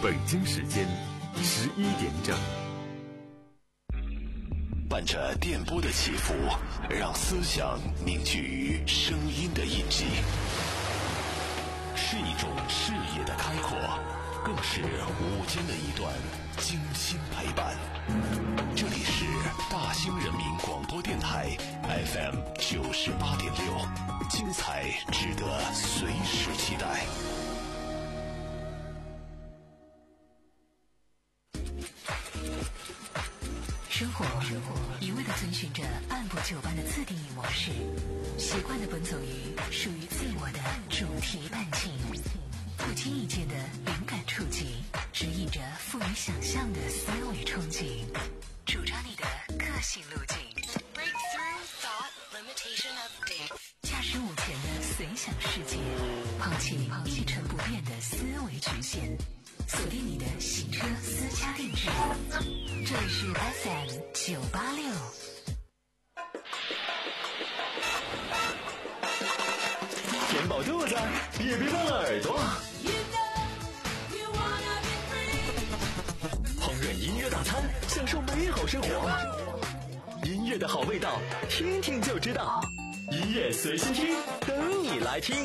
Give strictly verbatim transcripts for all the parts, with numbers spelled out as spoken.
北京时间十一点整。 伴着电波的起伏，让思想凝聚于声音的印记，是一种视野的开阔，更是午间的一段精心陪伴。这里是大兴人民广播电台 F M 九十八点六，精彩值得随时期待。 生活一味地遵循着按部就班的自定义模式，习惯地奔走于属于自我的主题伴境，不经意间的灵感触及，指引着富于想象的思维憧憬，主张你的个性路径。Breakthrough thought limitation update。驾驶午前的随想世界，抛弃一成不变的思维局限，锁定你的洗车私家定制。这里是 F M 九八六。 填饱肚子，也别忘了耳朵。烹饪音乐大餐，享受美好生活。音乐的好味道，听听就知道。音乐随心听，等你来听。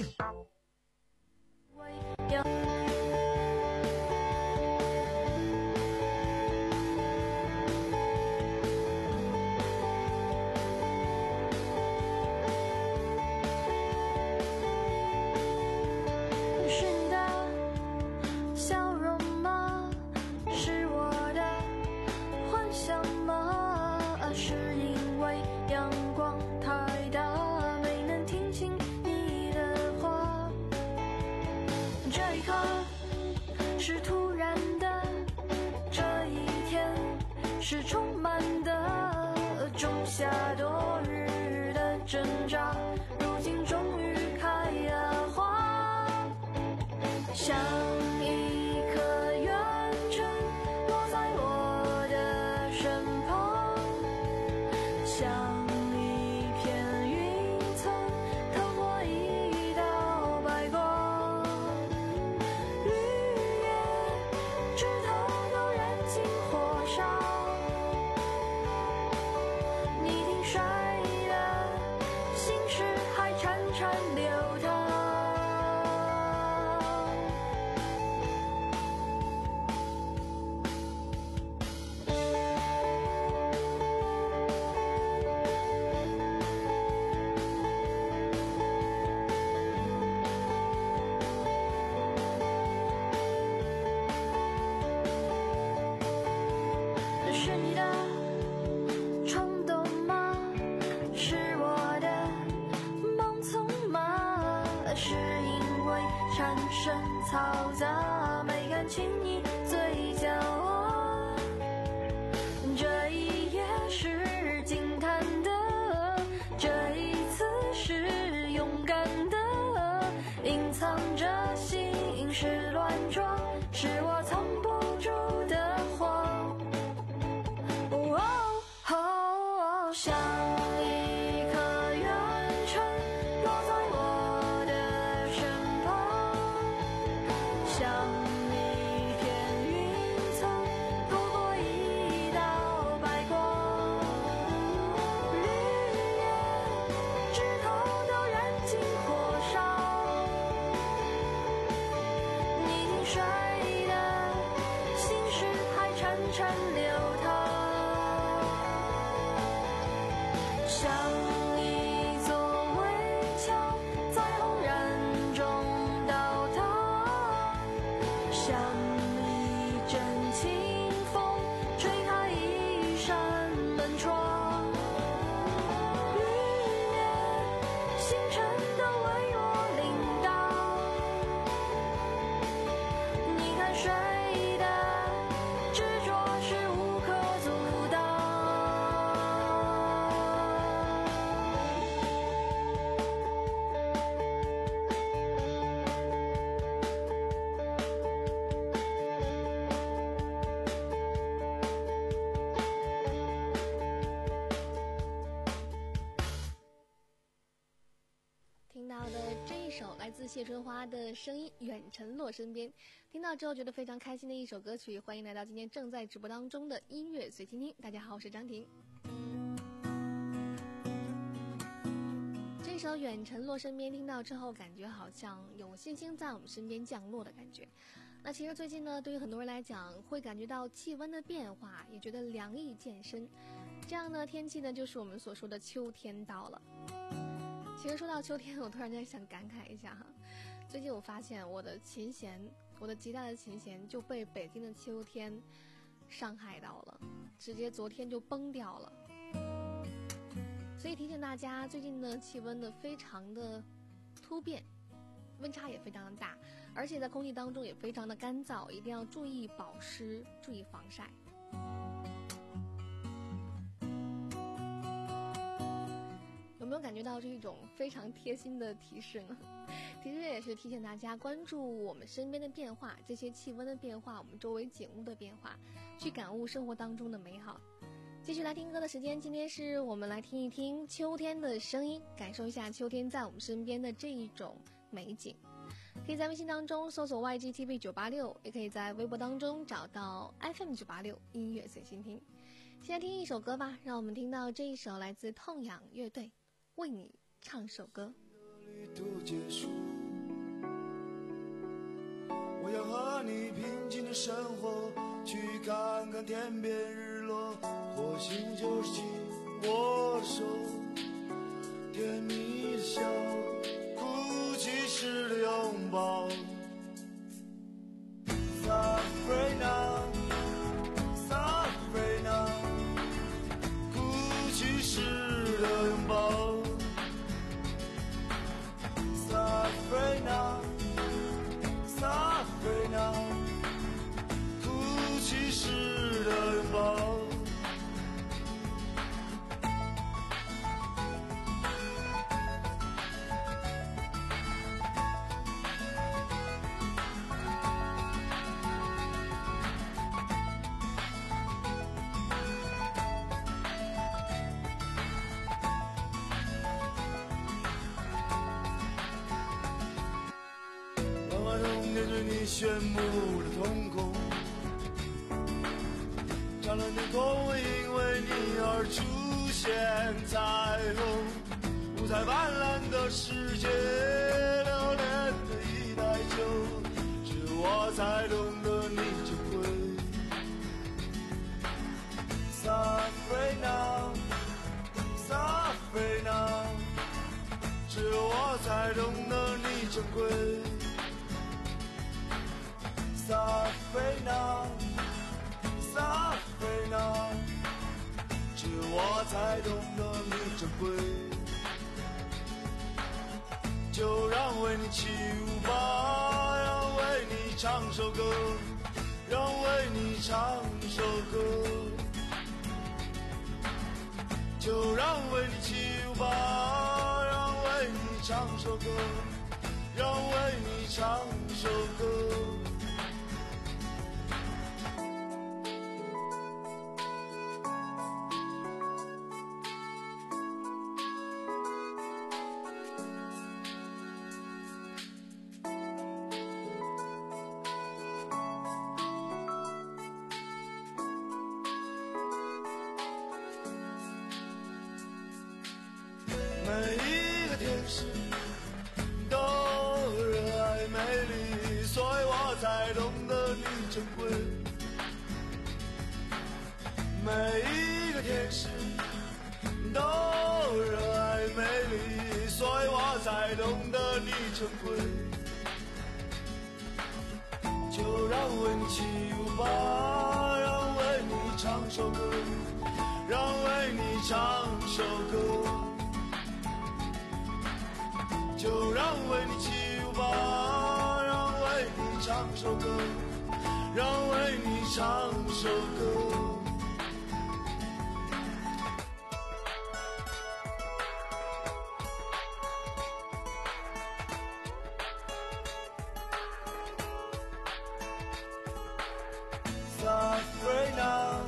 是充满的仲夏多日的挣扎，如今终于开了花，像一颗远尘落在我的身旁，像一片云层透过一道白光，绿叶枝头都燃尽火烧，嘈杂没敢轻易嘴角啊，这一夜是惊叹的，这一次是勇敢的，隐藏着心事乱撞，是我藏不住的慌。哦哦哦，像一颗远尘落在我的身旁，像一片云层透过一道白光，绿叶枝头都燃尽火烧，你听谁的心事还潺潺流淌，像一座围墙在轰然中倒塌，像一阵清风吹开一扇门窗，绿叶星辰都为我领导，你看谁的执着是无可阻挡。 自谢春花的声音远沉落身边，听到之后觉得非常开心的一首歌曲。欢迎来到今天正在直播当中的音乐随听听。大家好，我是张婷。这首远沉落身边听到之后，感觉好像有星星在我们身边降落的感觉。那其实最近呢，对于很多人来讲，会感觉到气温的变化，也觉得凉意渐深。这样呢，天气呢，就是我们所说的秋天到了。其实说到秋天，我突然间想感慨一下哈，最近我发现我的琴弦，我的吉他的琴弦就被北京的秋天伤害到了，直接昨天就崩掉了。所以提醒大家，最近的气温呢非常的突变，温差也非常的大，而且在空气当中也非常的干燥，一定要注意保湿，注意防晒。有没有感觉到这一种非常贴心的提示呢？其实也是提醒大家关注我们身边的变化，这些气温的变化，我们周围景物的变化，去感悟生活当中的美好。继续来听歌的时间，今天是我们来听一听秋天的声音，感受一下秋天在我们身边的这一种美景。可以在微信当中搜索 Y G T V 九八六，也可以在微博当中找到 F M 九八六音乐随心听。现在听一首歌吧，让我们听到这一首来自痛仰乐队，为你唱首歌。 旅途结束，我要和你平静的生活，去看看天边日落，或许就是紧握手，甜蜜的笑，哭泣时的拥抱。 Sabrina Sabrina 哭泣时的拥抱。 Sabrina Sabrina 哭泣时的拥抱。 面对你炫目的瞳孔，湛蓝天空会因为你而出现彩虹，五彩斑斓的世界，留恋的一袋酒，只有我才懂得你珍贵。Sabrina Sabrina 只有我才懂得你珍贵。 Sabrina Sabrina 只有我才懂得你珍贵，就让为你起舞吧，让为你唱首歌，让为你唱首歌，就让为你起舞吧，让为你唱首歌，让为你唱首歌。 每一个天使都热爱美丽，所以我才懂得你珍贵。每一个天使都热爱美丽，所以我才懂得你珍贵。就让为你起舞吧，让为你唱首歌，让为你唱首歌。 就让为你起舞吧，让为你唱首歌，让为你唱首歌。 Sabrina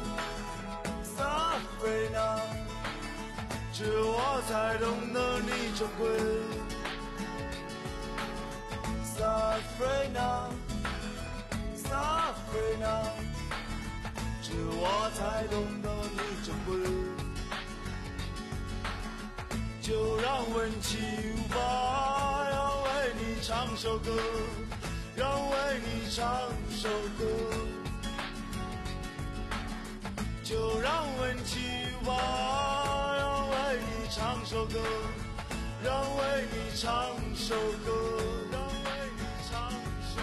Sabrina 只有我才懂得你珍贵。 Sabrina Sabrina， 只有我才懂得你珍贵。就让温情吧，要为你唱首歌，让为你唱首歌。就让温情吧，要为你唱首歌，让为你唱首歌，让为你唱首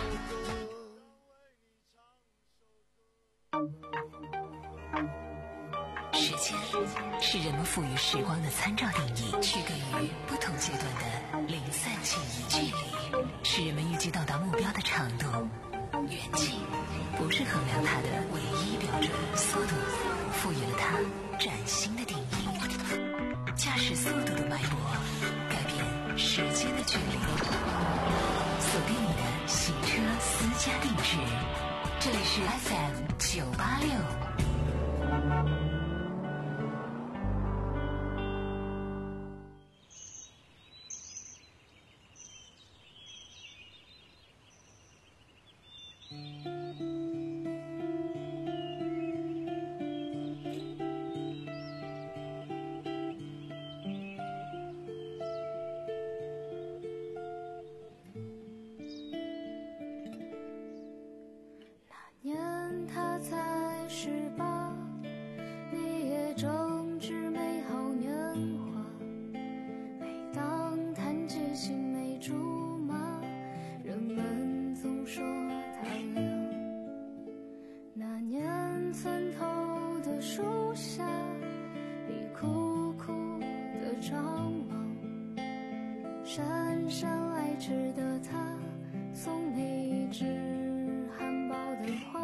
歌。 时间是人们赋予时光的参照定义，区隔于不同阶段的零散记忆。距离是人们预计到达目标的长度，远近不是衡量它的唯一标准。速度赋予了它崭新的定义，驾驶速度的脉搏改变时间的距离。锁定你的行车私家定制，这里是 F M 九八六。 姗姗来迟的他送你一枝含苞的花，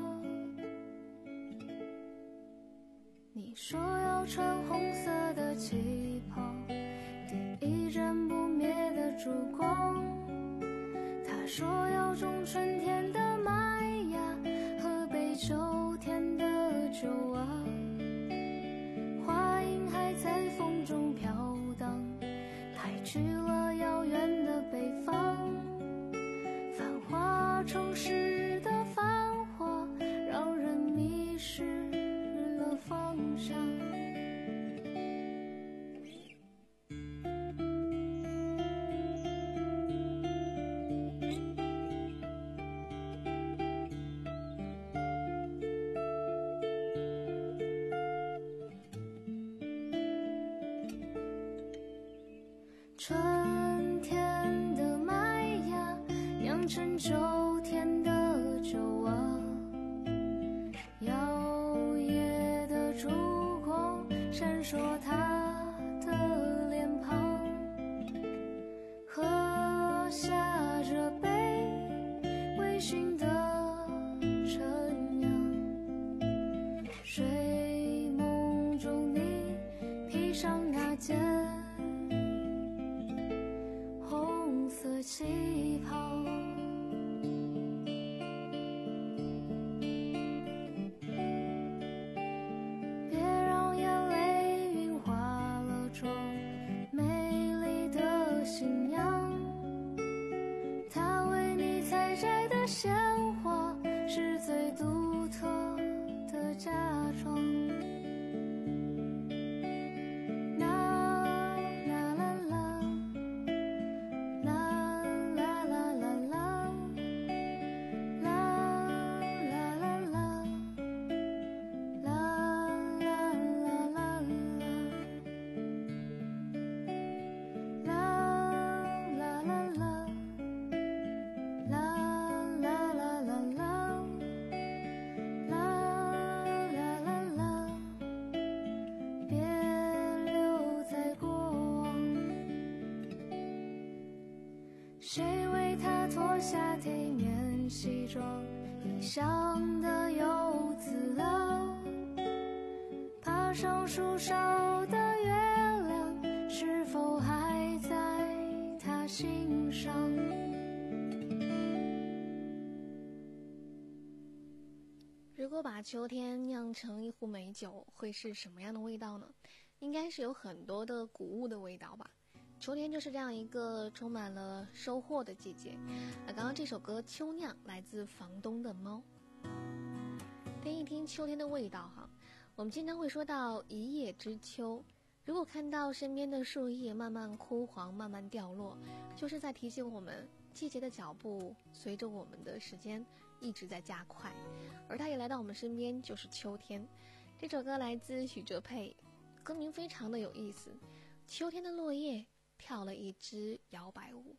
你说要穿红色的旗袍，点一盏不灭的烛光。他说要种春天的麦芽，喝杯秋天的酒啊。话音还在风中飘荡，太去了遥远的北方。繁华城市的繁华，让人迷失了方向。春天的麦芽酿成秋天的酒啊，摇曳的烛光闪烁他的脸庞，喝下这杯微醺的陈酿，睡梦中你披上那件红色旗袍。别让眼泪晕花了妆，美丽的新娘，她为你采摘的鲜花是最独特的嫁妆。谁为他脱下体面西装，异乡的游子啊，爬上树梢的月亮，是否还在他心上？ 如果把秋天酿成一壶美酒，会是什么样的味道呢？应该是有很多的谷物的味道吧。 秋天就是这样一个充满了收获的季节。那刚刚这首歌《秋酿》来自房东的猫。听一听秋天的味道哈，我们经常会说到一叶知秋，如果看到身边的树叶慢慢枯黄、慢慢掉落，就是在提醒我们季节的脚步随着我们的时间一直在加快，而它也来到我们身边，就是秋天。这首歌来自许哲佩，歌名非常的有意思，秋天的落叶跳了一支摇摆舞。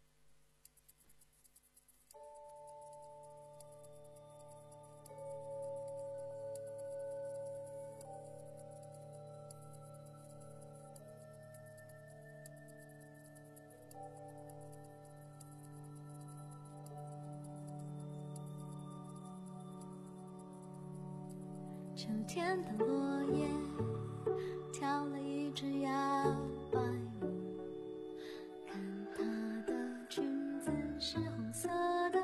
秋天的落叶跳了一支摇摆舞，看她的裙子是红色的，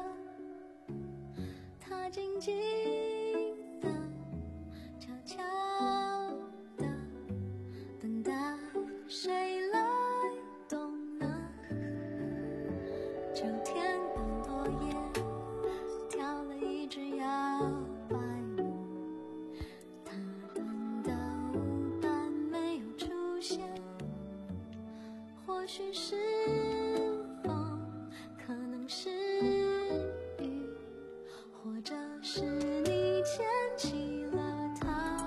她静静的悄悄的等待谁来动呢。秋天的落叶跳了一支摇摆舞，或许是风，可能是雨，或者是你牵起了它。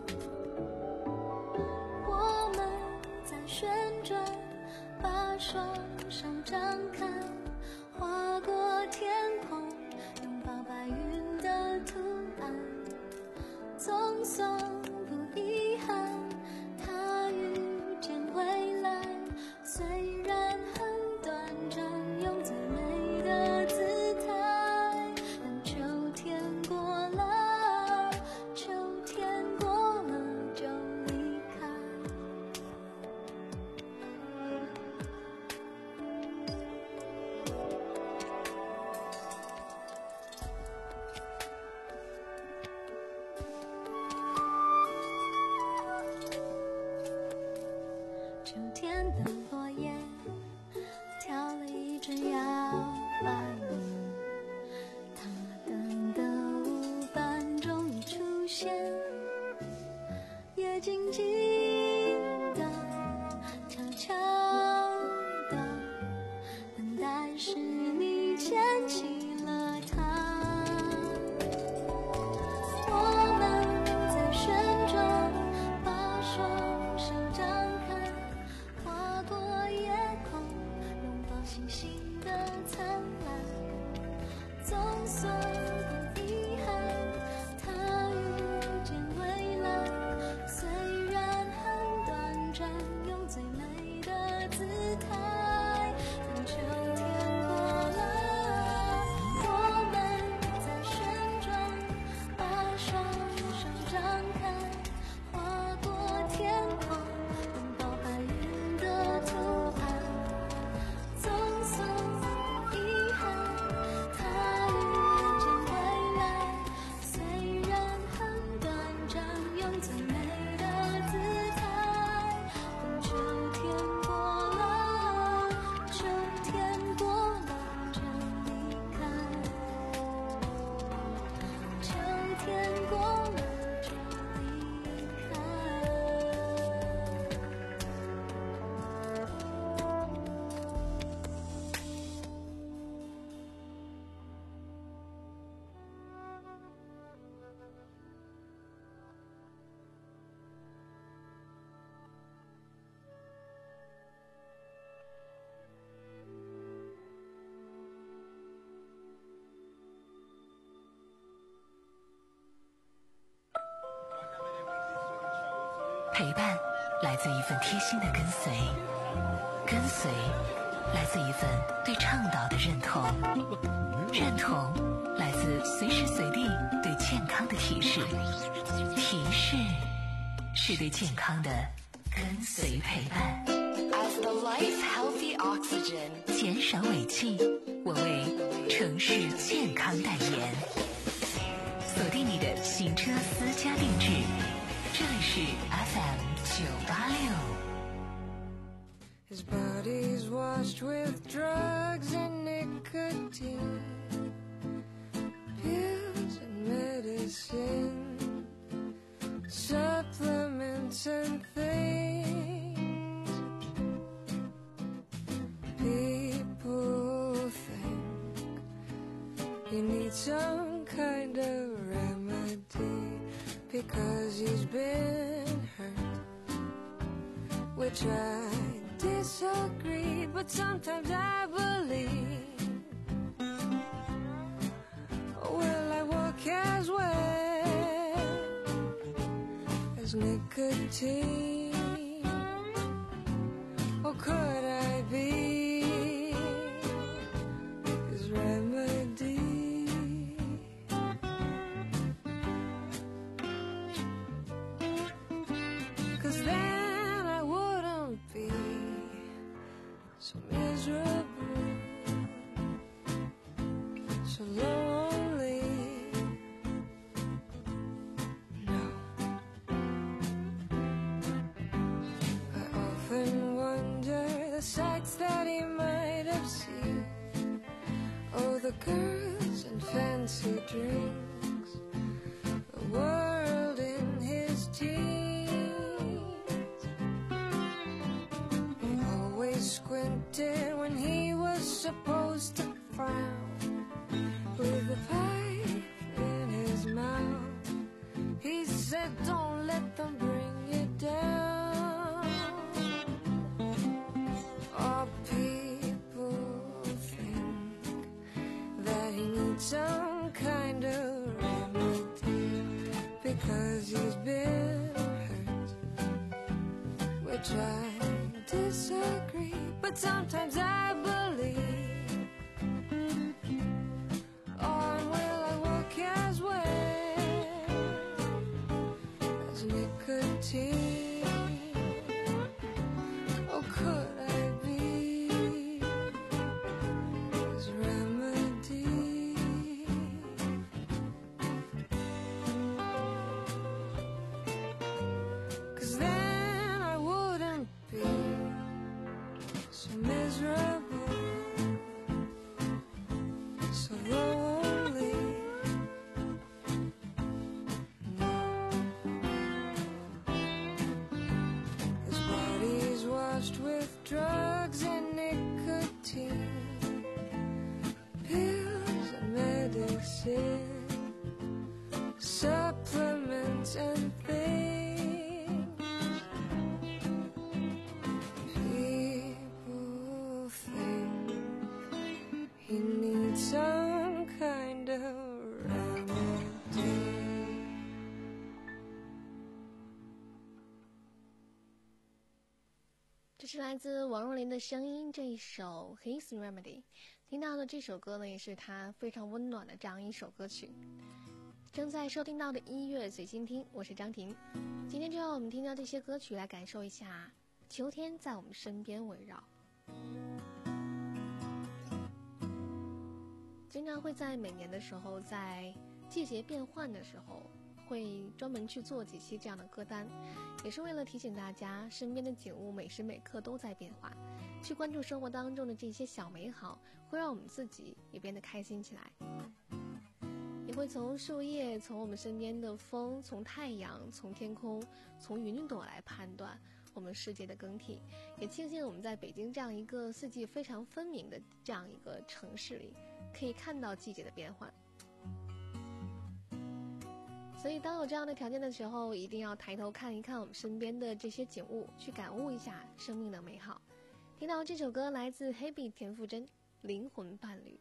我们在旋转，把双手张开，划过天空，拥抱白云的图案，总算不遗憾，它遇见未来。虽然很短暂，用最美的姿态。等秋天过了，秋天过了就离开。秋天的落叶跳了一支摇摆舞，它等的舞伴终于出现，也静静的悄悄的等待是你牵起了它。我们在旋转，把双手张开，划过夜空，拥抱星星的灿烂，总算不遗憾，它遇见未来。虽然很短暂，用最美的姿态。等秋天过了，我们在旋转，把双手张开，划过天空，拥抱白云的图案，总算不遗憾，它遇见未来。虽然很短暂，用最美的姿态。等秋天过了，秋天过了就离开。秋天过了就离开。 陪伴来自一份贴心的跟随，跟随来自一份对倡导的认同，认同来自随时随地对健康的提示，提示是对健康的跟随陪伴。 As the life healthy oxygen， 减少尾气，我为城市健康代言。锁定你的行车私家定制，这里是 F M 九八六。 washed with drugs and nicotine, pills and medicine, supplements and things. People think you need some kind of remedy because he's been hurt, which I disagree, but sometimes I believe. Will I work as well as nicotine? Or could I be his remedy? 'Cause then I wouldn't be so miserable, so lonely. No, I often wonder the sights that he might have seen. Oh, the girls and fancy drinks, the world in his teens. He always squinted when he was supposed to frown, with a pipe in his mouth. He said, don't let them bring you down. All people think that he needs some kind of remedy because he's been hurt, which I disagree, but sometimes I believe. Oh, and will I work as well as nicotine? Or could I be his remedy? 'Cause then I wouldn't be so miserable, so lonely. No, his body's washed with drugs and nicotine, pills and medicine, supplements and things. People think he needs some kind of remedy. 这是来自王若琳的声音，这一首《His Remedy》。听到的这首歌呢，也是他非常温暖的这样一首歌曲。正在收听到的音乐随心听，我是张婷。今天就让我们听到这些歌曲，来感受一下秋天在我们身边围绕。经常会在每年的时候，在季节变换的时候，会专门去做几期这样的歌单，也是为了提醒大家，身边的景物每时每刻都在变化，去关注生活当中的这些小美好，会让我们自己也变得开心起来。也会从树叶，从我们身边的风，从太阳，从天空，从云朵来判断我们世界的更替。也庆幸我们在北京这样一个四季非常分明的这样一个城市里，可以看到季节的变换。所以当有这样的条件的时候，一定要抬头看一看我们身边的这些景物，去感悟一下生命的美好。听到这首歌来自黑碧田馥甄，《灵魂伴侣》。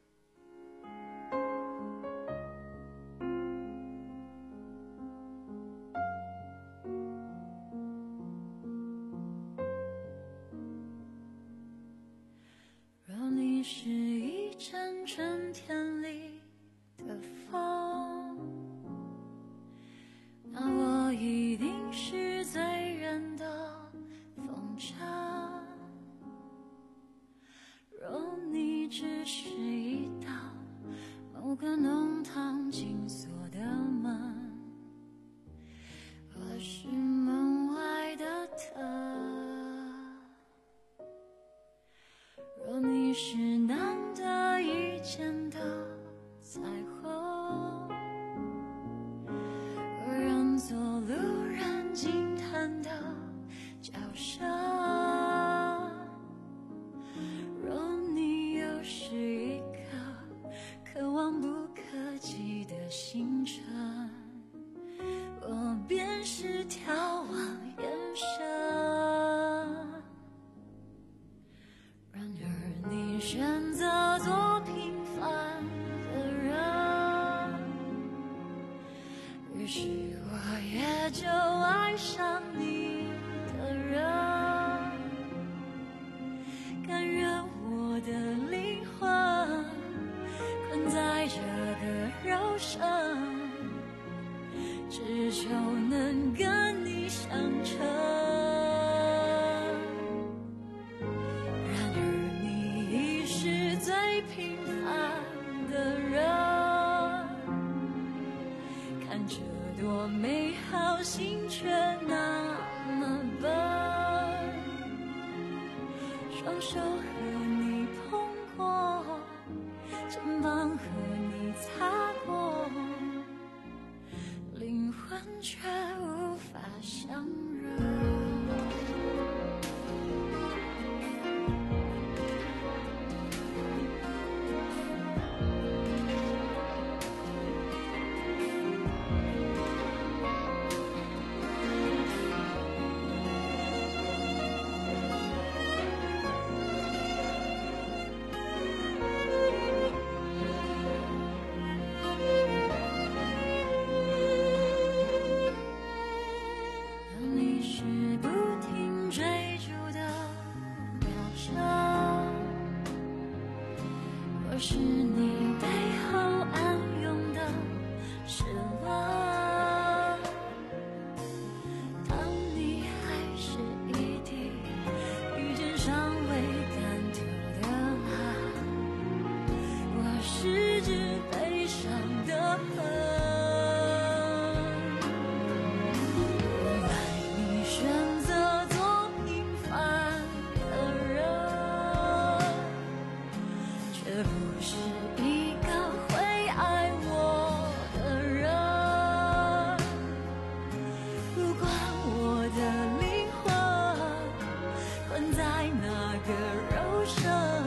若你是一阵春天里的风，那我一定是醉人的风筝。若你只是一于是我也就爱上你的人，甘愿我的灵魂困在这个肉身，只求能跟你相称。然而你已是最平凡的人，看着多美好，心却那么笨。双手和你碰过，肩膀和你擦过，灵魂却无法相认。是你背后暗涌的失落，当你还是一滴遇见尚未干透的爱，我是只悲伤的恨。原来你选择做平凡的人，却不是一个会爱我的人。不管我的灵魂困在哪个肉身，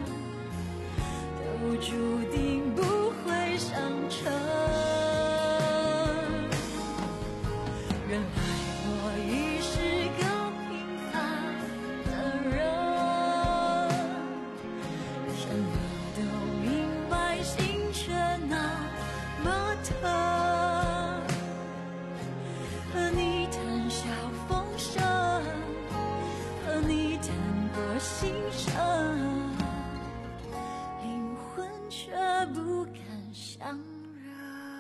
都注定不会相称。原来我已是个平凡的人，什么都明白，心却那么疼。和你谈笑风生，和你谈过心声，灵魂却不敢相认。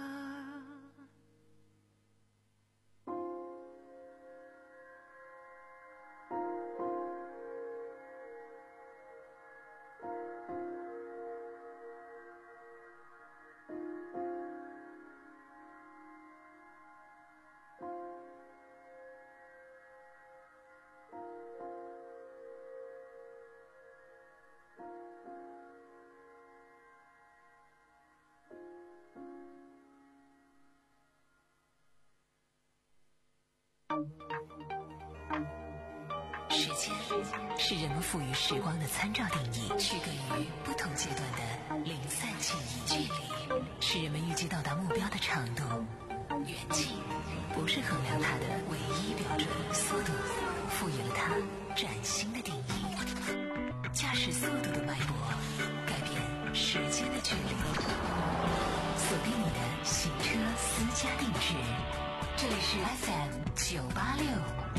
时间是人们赋予时光的参照定义，区隔于不同阶段的零散记忆。距离是人们预计到达目标的长度，远近不是衡量它的唯一标准。速度赋予了它崭新的定义，驾驶速度的脉搏改变时间的距离。锁定你的行车私家定制，这里是 F M 九八六。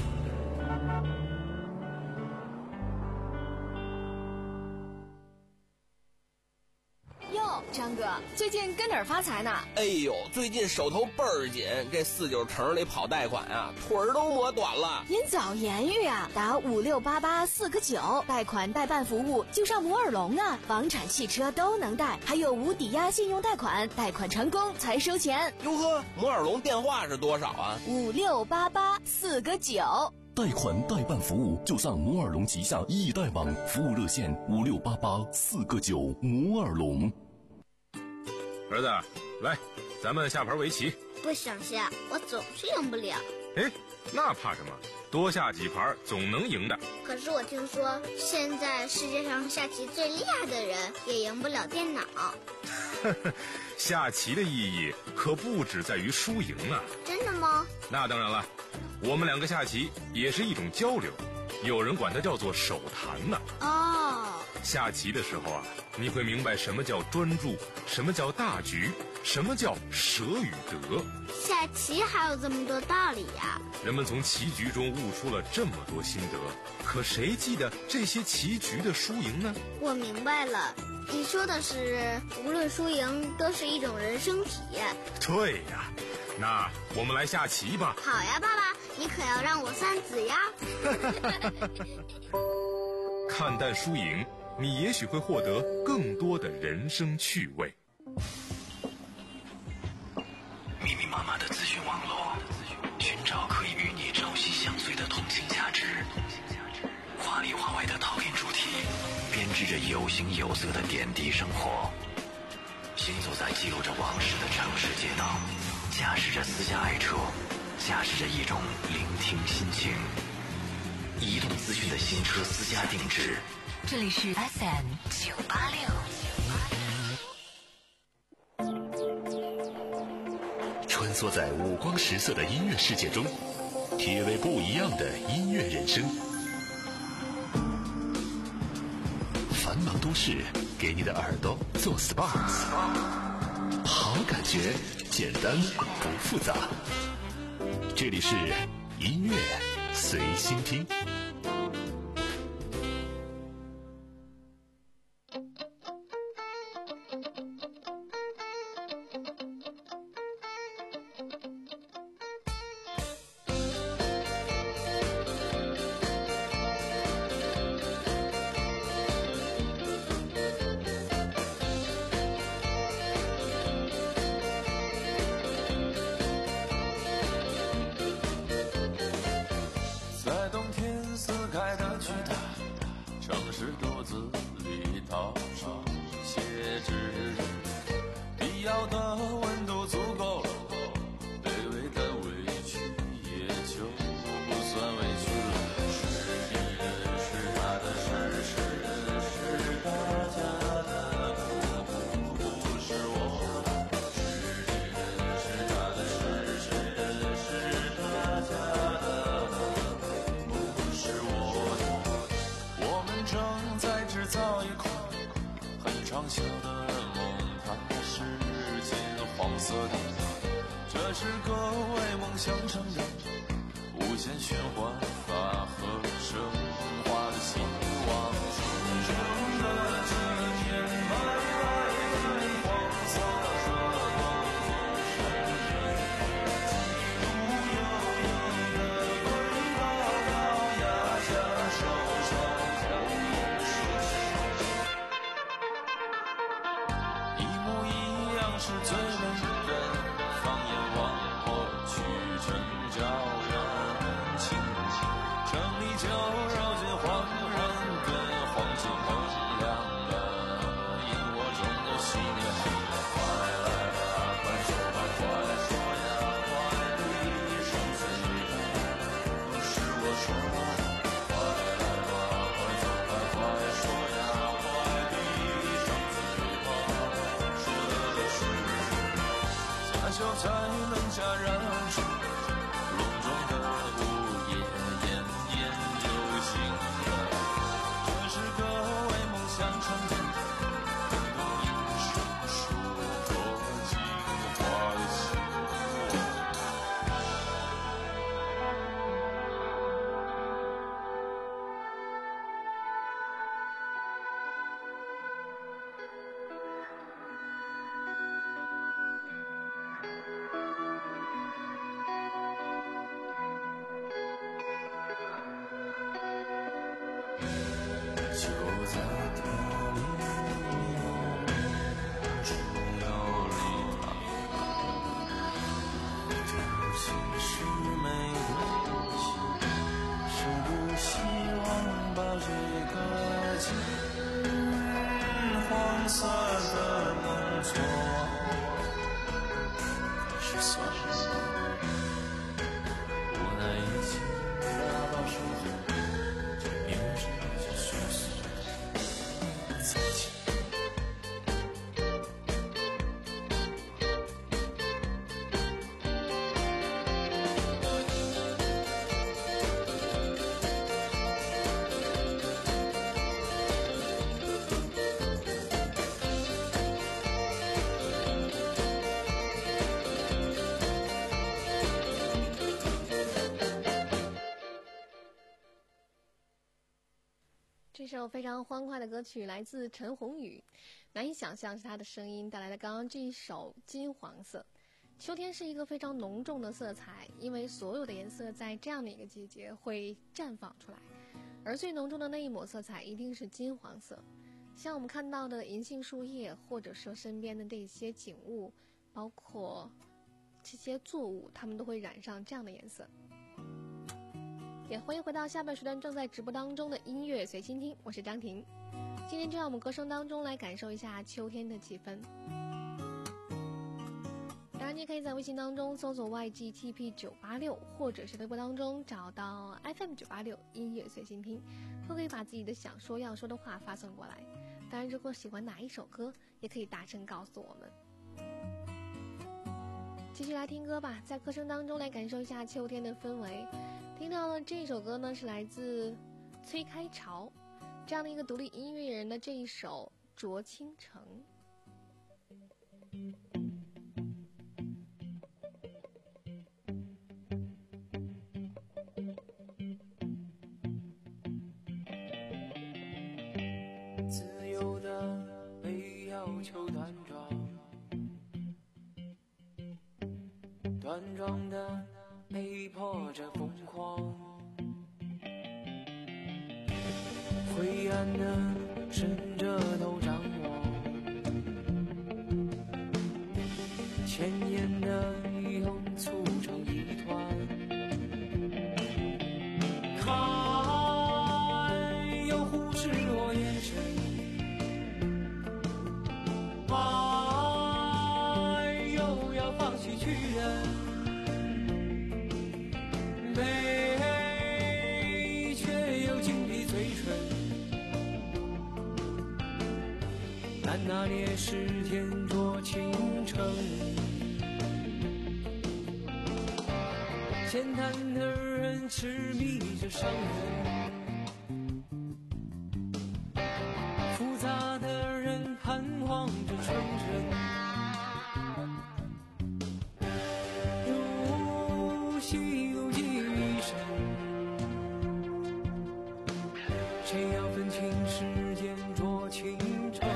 张哥，最近跟哪儿发财呢？ 哎呦，最近手头倍儿紧，这四九城里跑贷款啊，腿儿都磨短了。 您早言语啊，打五六八八四个九，贷款代办服务就上摩尔龙啊，房产、汽车都能贷，还有无抵押信用贷款，贷款成功才收钱。 哟呵，摩尔龙电话是多少啊？ 五六八八四个九。 贷款代办服务就上摩尔龙旗下易贷网，服务热线五六八八四个九。摩尔龙。 儿子，来，咱们下盘围棋。 不想下，我总是赢不了。 哎，那怕什么？多下几盘总能赢的。 可是我听说，现在世界上下棋最厉害的人也赢不了电脑。 下棋的意义可不只在于输赢啊。 真的吗？ 那当然了，我们两个下棋也是一种交流，有人管它叫做手谈呢。 哦， 下棋的时候啊，你会明白什么叫专注，什么叫大局，什么叫舍与得。 下棋还有这么多道理呀！ 人们从棋局中悟出了这么多心得，可谁记得这些棋局的输赢呢？ 我明白了，你说的是无论输赢都是一种人生体验。 对呀，那我们来下棋吧。 好呀，爸爸，你可要让我三子呀。 看淡输赢，你也许会获得更多的人生趣味。 密密麻麻的资讯网络，寻找可以与你朝夕相随的同情价值。华里华外的讨论主题，编织着有形有色的点滴生活。行走在记录着往事的城市街道，驾驶着私家爱车，驾驶着一种聆听心情。移动资讯的新车私家定制， 这里是 S M 九八六。 穿梭在五光十色的音乐世界中，体味不一样的音乐人生。繁忙都市给你的耳朵做 S P A， 好感觉，简单不复杂。这里是音乐随心听。 这首非常欢快的歌曲来自陈鸿宇，难以想象是他的声音带来的刚刚这一首金黄色。秋天是一个非常浓重的色彩，因为所有的颜色在这样的一个季节会绽放出来，而最浓重的那一抹色彩一定是金黄色。像我们看到的银杏树叶，或者说身边的这些景物，包括这些作物，它们都会染上这样的颜色。也欢迎回到下半时段正在直播当中的音乐随心听，我是张婷。今天就让我们歌声当中来感受一下秋天的气氛。当然你也可以在微信当中搜索 Y G T P 九八六，或者是微博当中找到 F M 九八六音乐随心听，都可以把自己的想说要说的话发送过来。当然如果喜欢哪一首歌，也可以大声告诉我们。继续来听歌吧，在歌声当中来感受一下秋天的氛围。听到了这首歌呢，是来自崔开潮这样的一个独立音乐人的这一首《濯倾城》。 自由的被要求端庄，端庄的被迫着疯狂，灰暗的伸着头张望，前沿的涌促成一团，看又忽视我眼神，爱又要放弃去忍，美却又紧闭嘴唇，难拿捏是天作倾城，浅谈的人痴迷着伤人，复杂的人盼望着纯真，如戏如寄一生，谁要分清时间濯倾城？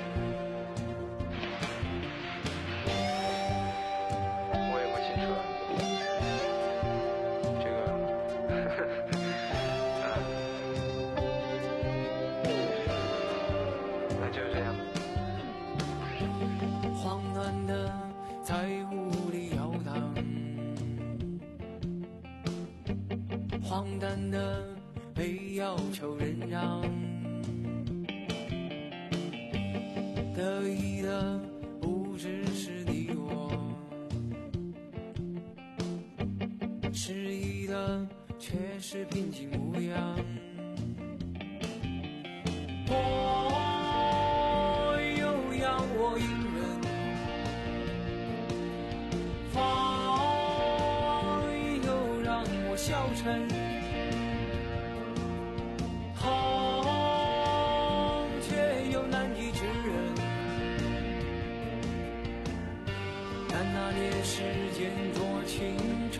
我也不清楚，这个，啊，那就这样。 慌乱的在雾里摇荡，荒诞的被要求忍让，得意的不只是你我，失意的却是平静模样。我又要我隐忍，放又让我消沉，痛却又难以置人，难拿捏时间濯倾城，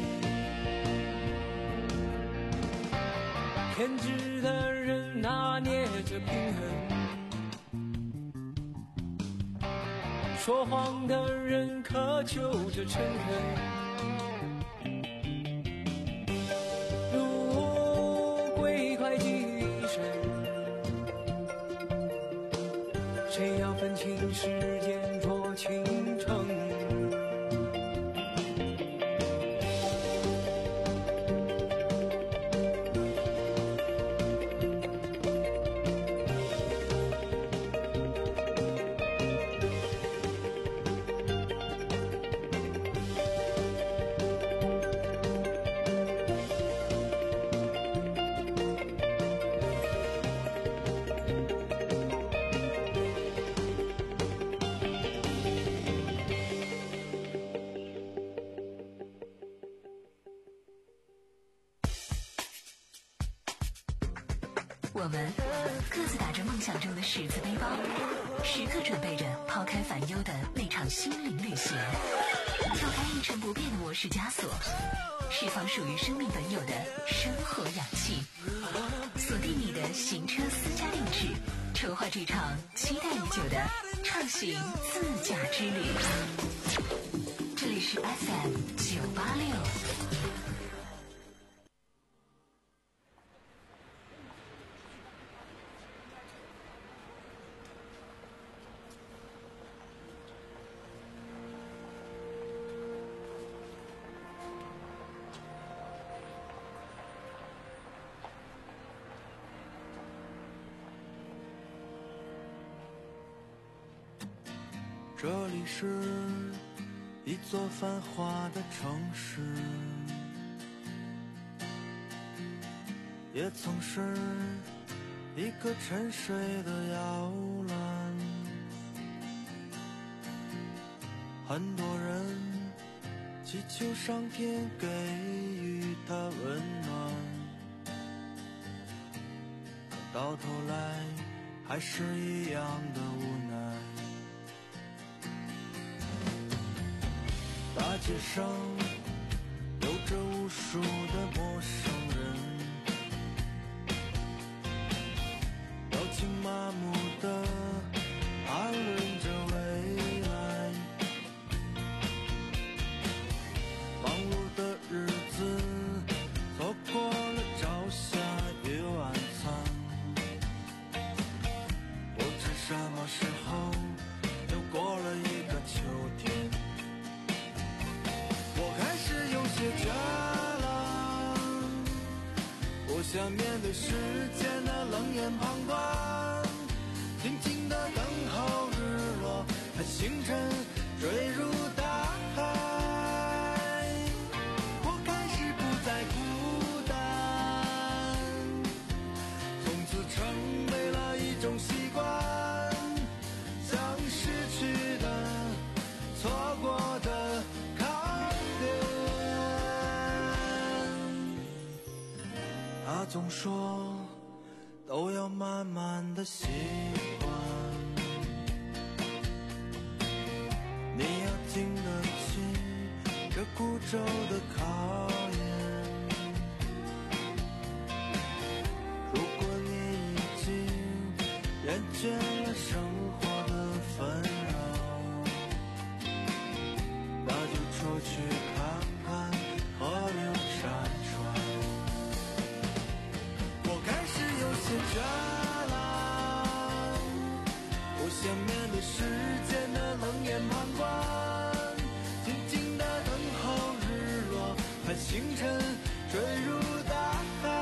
偏执的人拿捏着平衡，说谎的人渴求着诚恳，如鬼快寄于一生，谁要分清时间濯倾城？ 我们各自打着梦想中的十字背包，时刻准备着抛开烦忧的那场心灵旅行，跳开一成不变的模式枷锁， 释放属于生命本有的生活氧气。锁定你的行车私家定制，筹划这场期待已久的畅行自驾之旅。这里是 F M 九八六。 这里是一座繁华的城市，也曾是一个沉睡的摇篮。很多人祈求上天给予他温暖，可到头来还是一样的无奈。大街上有着无数的陌生人，表情麻木地谈论着未来。忙碌的日子错过了朝霞与晚餐，不知什么时候又过了一个秋天。倦了，不想面对世间的冷眼旁观，静静地等候日落，看星辰坠入大海。我开始不再孤单，从此成为了一种习惯，像失去的、错过的他总说都要慢慢的习惯，你要经得起这孤舟的考验。如果你已经厌倦了生活的纷扰，那就出去看看河流山川。厌倦了，不想面对世间的冷眼旁观，静静地等候日落，看星辰坠入大海。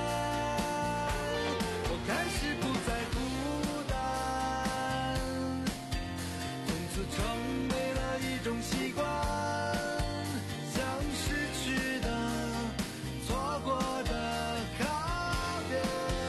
我开始不再孤单，从此成为了一种习惯，像失去的、错过的告别。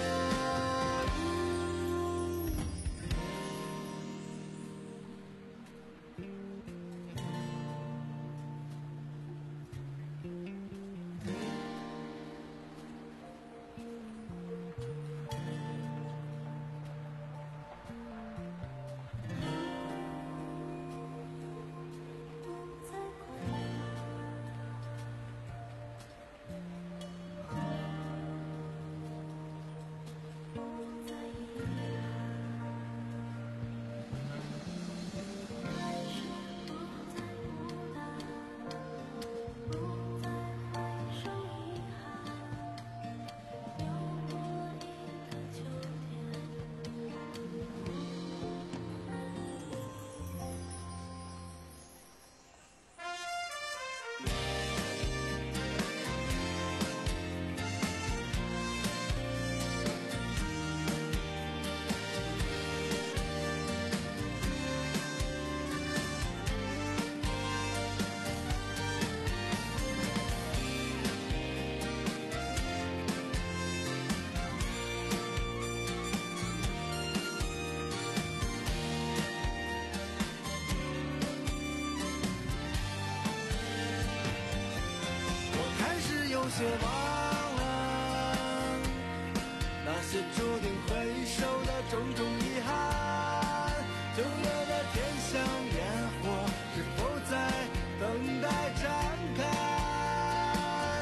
有些忘了那些注定回首的种种遗憾，九月的天像烟火，是否在等待展开？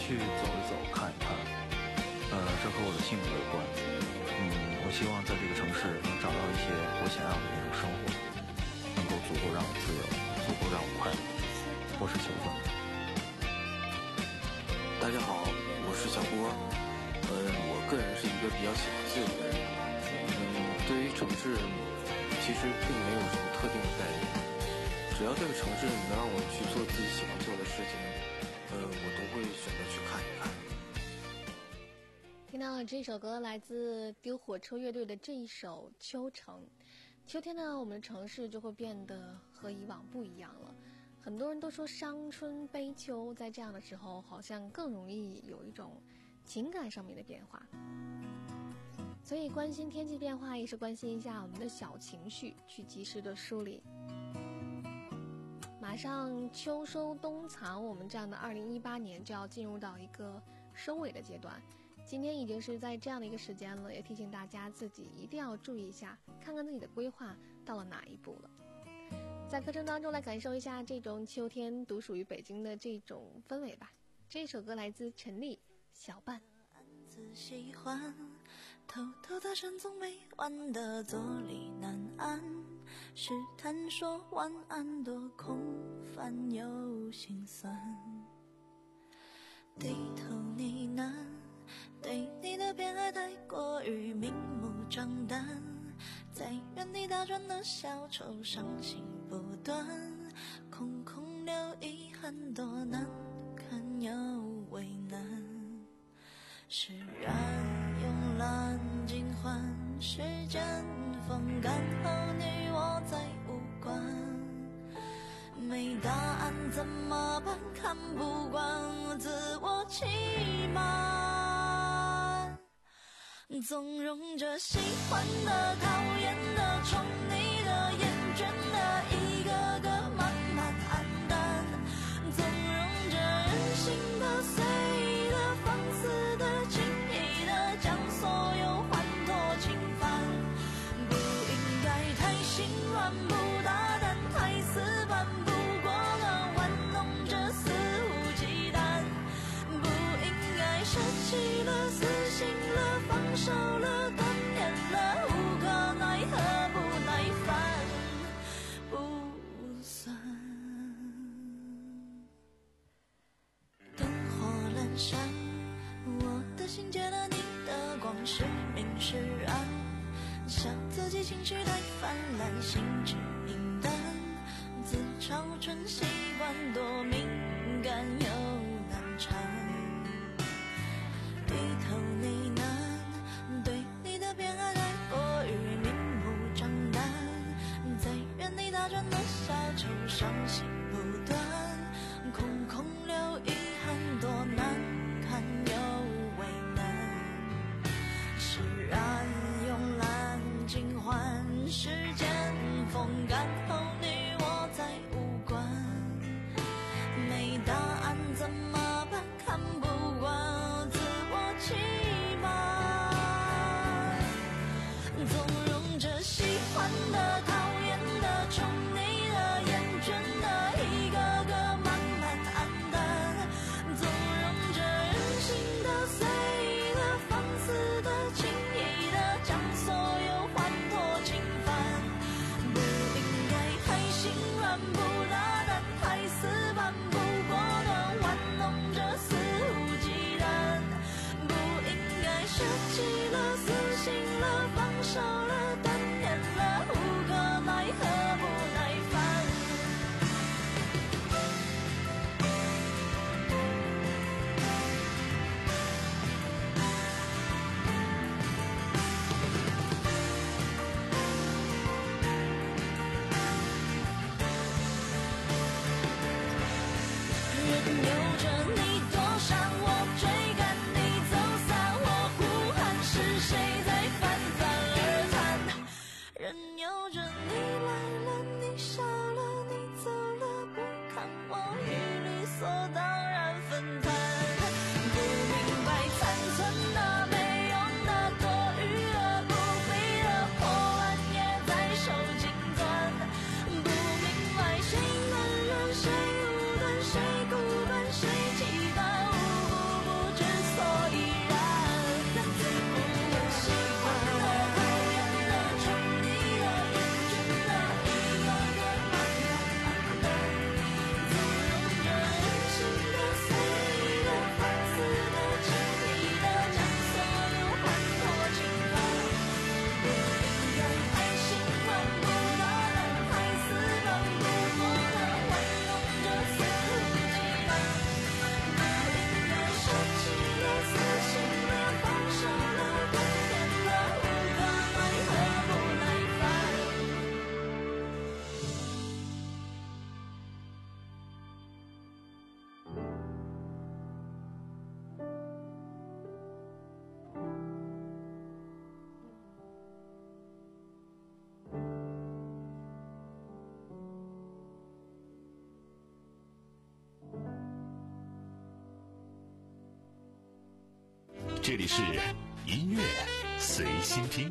去走一走，看一看。呃，这和我的性格有关。嗯，我希望在这个城市能找到一些我想要的那种生活，能够足够让我自由，足够让我快乐。我是球粉。 大家好，我是小波。呃，我个人是一个比较喜欢自由的人。嗯，对于城市，其实并没有什么特定的概念。只要这个城市能让我去做自己喜欢做的事情，呃，我都会选择去看一看。 听到了这首歌，来自丢火车乐队的这一首《秋城》。秋天呢，我们的城市就会变得和以往不一样了。很多人都说伤春悲秋，在这样的时候，好像更容易有一种情感上面的变化。所以关心天气变化，也是关心一下我们的小情绪，去及时的梳理。马上秋收冬藏，我们这样的二零一八年就要进入到一个收尾的阶段。今天已经是在这样的一个时间了，也提醒大家自己一定要注意一下，看看自己的规划到了哪一步了。在课程当中来感受一下这种秋天独属于北京的这种氛围吧。这首歌来自陈粒，小半。 暗自喜欢偷偷的深总没完的坐立难安，试探说晚安多空泛又心酸，低头呢喃，对你的偏爱太过于明目张胆，在原地打转的小丑伤心不断，空空留遗憾多难堪又为难，释然慵懒尽欢，时间风干后你我再无关，没答案怎么办？看不惯自我欺瞒，纵容着喜欢的、讨厌的、宠你的、厌倦的，一个个慢慢黯淡，纵容着任性的、随意的、放肆的、轻易的，将所有欢脱侵犯，不应该太心软，不大胆，太死板，不过了玩弄着肆无忌惮，不应该舍弃了、死心了、放手了、断念了，无可奈何，不耐烦，不算。灯火阑珊，我的心借了你的光，是明是暗，笑自己情绪太泛滥，心智平淡，自嘲成习惯，多敏感又难缠，低头呢喃，对你的偏爱太过于明目张胆，在原地打转的小丑伤心不断，空空留遗憾多难堪又为难，释然慵懒尽欢，时间风干后你我再无关，没答案怎么办？看这里是音乐随心听。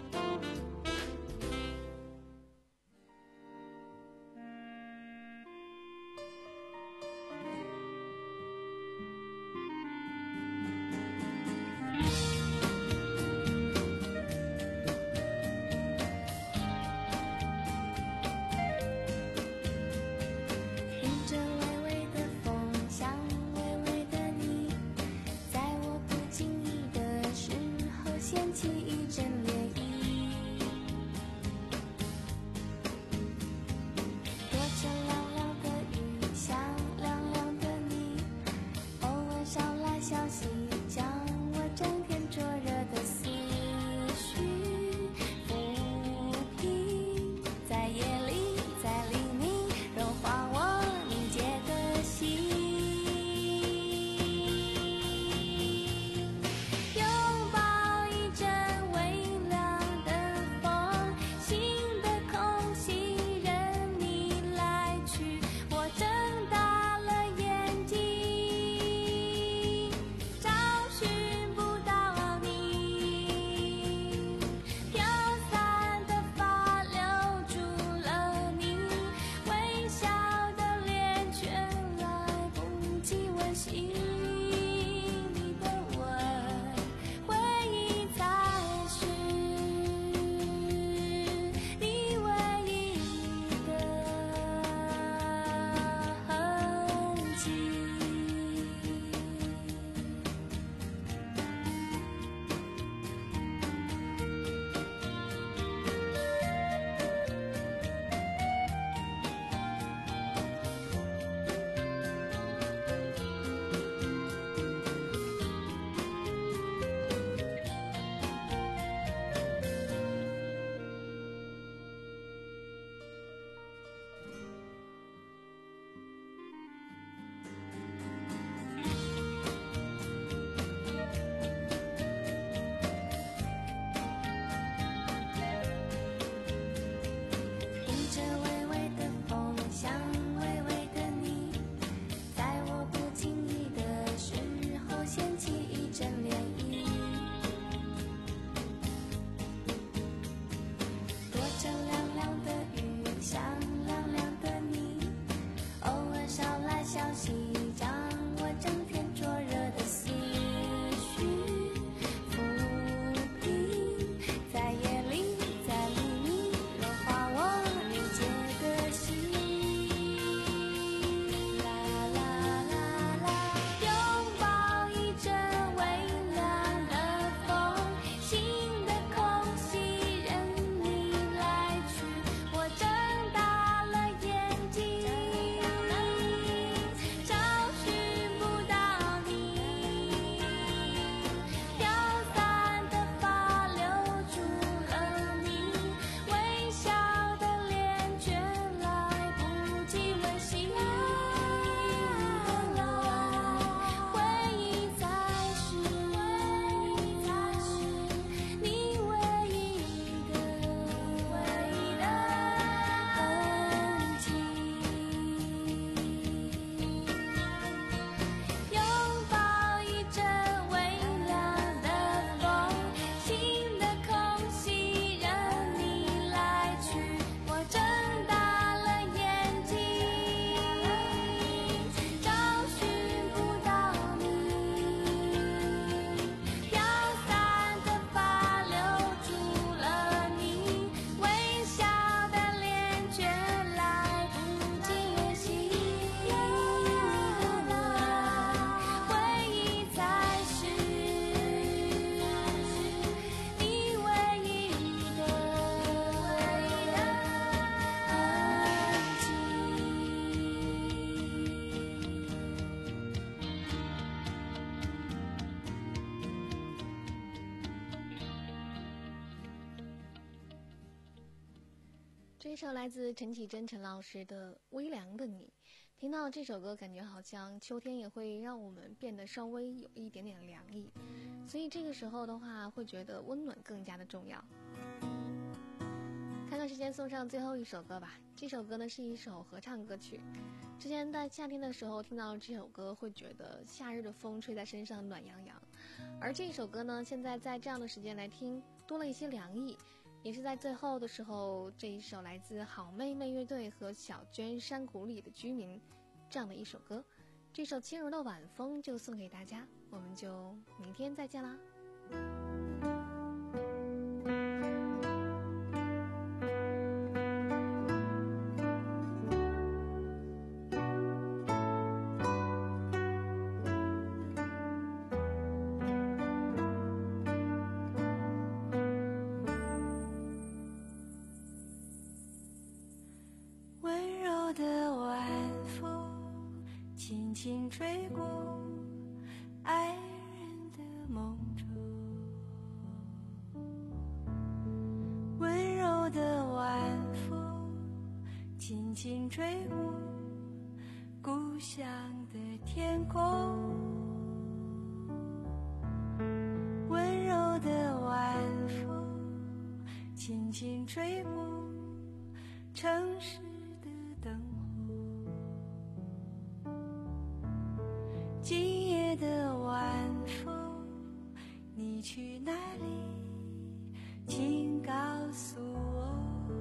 这一首来自陈绮贞陈老师的《微凉的你》，听到这首歌，感觉好像秋天也会让我们变得稍微有一点点凉意，所以这个时候的话，会觉得温暖更加的重要。看看时间，送上最后一首歌吧。这首歌呢是一首合唱歌曲，之前在夏天的时候听到这首歌，会觉得夏日的风吹在身上暖洋洋。 而这首歌呢，现在在这样的时间来听，多了一些凉意，也是在最后的时候，这一首来自好妹妹乐队和小娟山谷里的居民这样的一首歌，这首轻柔的晚风就送给大家，我们就明天再见啦。 轻吹过爱人的梦中，温柔的晚风轻轻吹过故乡的天空，温柔的晚风轻轻吹过城市的灯火，今夜的晚风，你去哪里？请告诉我。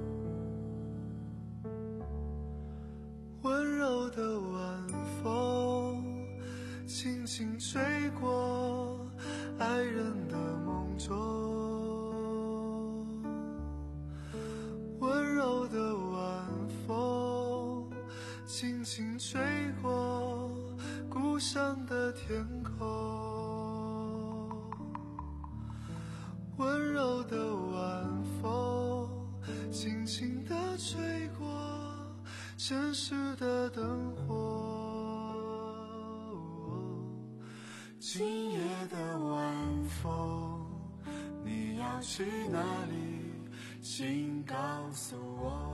温柔的晚风，轻轻吹过爱人的梦中。温柔的晚风，轻轻吹过故乡的天空，温柔的晚风轻轻地吹过城市的灯火，今夜的晚风，你要去哪里？请告诉我。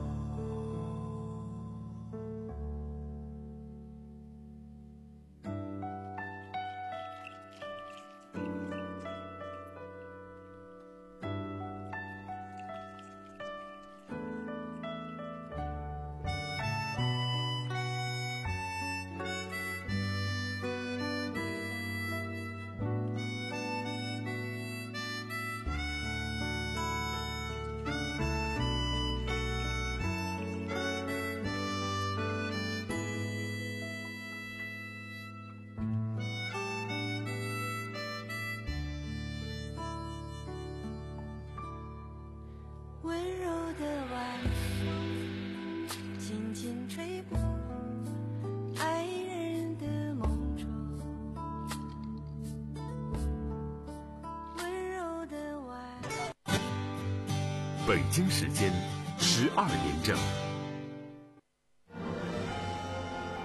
温柔的晚风轻轻吹过爱人的梦中，温柔的晚。 北京时间十二点整。